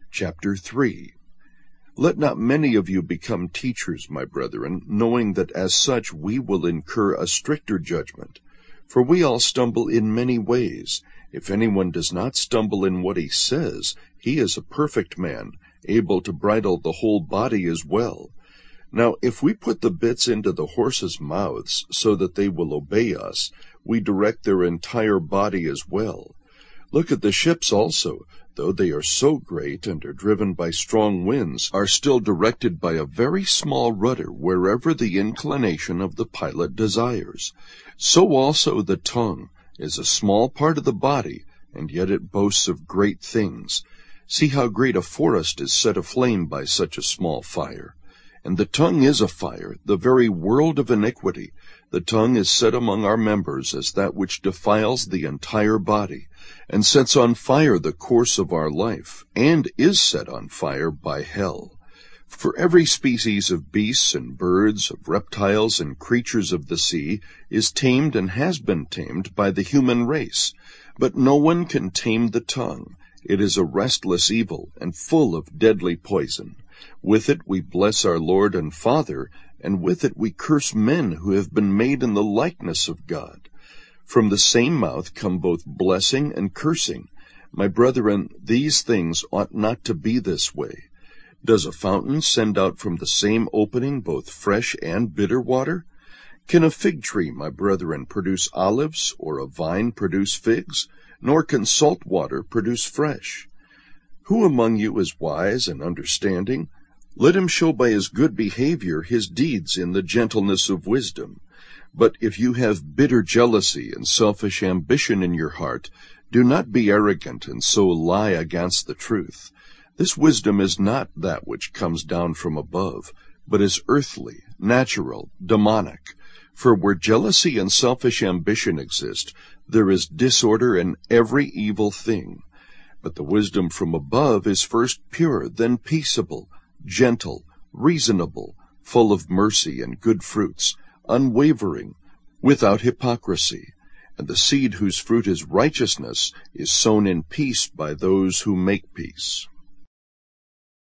Chapter 3. Let not many of you become teachers, my brethren, knowing that as such we will incur a stricter judgment. For we all stumble in many ways. If anyone does not stumble in what he says, he is a perfect man, able to bridle the whole body as well. Now if we put the bits into the horses' mouths, so that they will obey us, we direct their entire body as well. Look at the ships also, though they are so great and are driven by strong winds, are still directed by a very small rudder wherever the inclination of the pilot desires. So also the tongue is a small part of the body, and yet it boasts of great things. See how great a forest is set aflame by such a small fire. And the tongue is a fire, the very world of iniquity. The tongue is set among our members as that which defiles the entire body, and sets on fire the course of our life, and is set on fire by hell. For every species of beasts and birds, of reptiles and creatures of the sea, is tamed and has been tamed by the human race. But no one can tame the tongue. It is a restless evil, and full of deadly poison. With it we bless our Lord and Father, and with it we curse men who have been made in the likeness of God. From the same mouth come both blessing and cursing. My brethren, these things ought not to be this way. Does a fountain send out from the same opening both fresh and bitter water? Can a fig tree, my brethren, produce olives, or a vine produce figs? Nor can salt water produce fresh. Who among you is wise and understanding? Let him show by his good behavior his deeds in the gentleness of wisdom. But if you have bitter jealousy and selfish ambition in your heart, do not be arrogant and so lie against the truth. This wisdom is not that which comes down from above, but is earthly, natural, demonic. For where jealousy and selfish ambition exist, there is disorder in every evil thing. But the wisdom from above is first pure, then peaceable, gentle, reasonable, full of mercy and good fruits, unwavering, without hypocrisy. And the seed whose fruit is righteousness is sown in peace by those who make peace.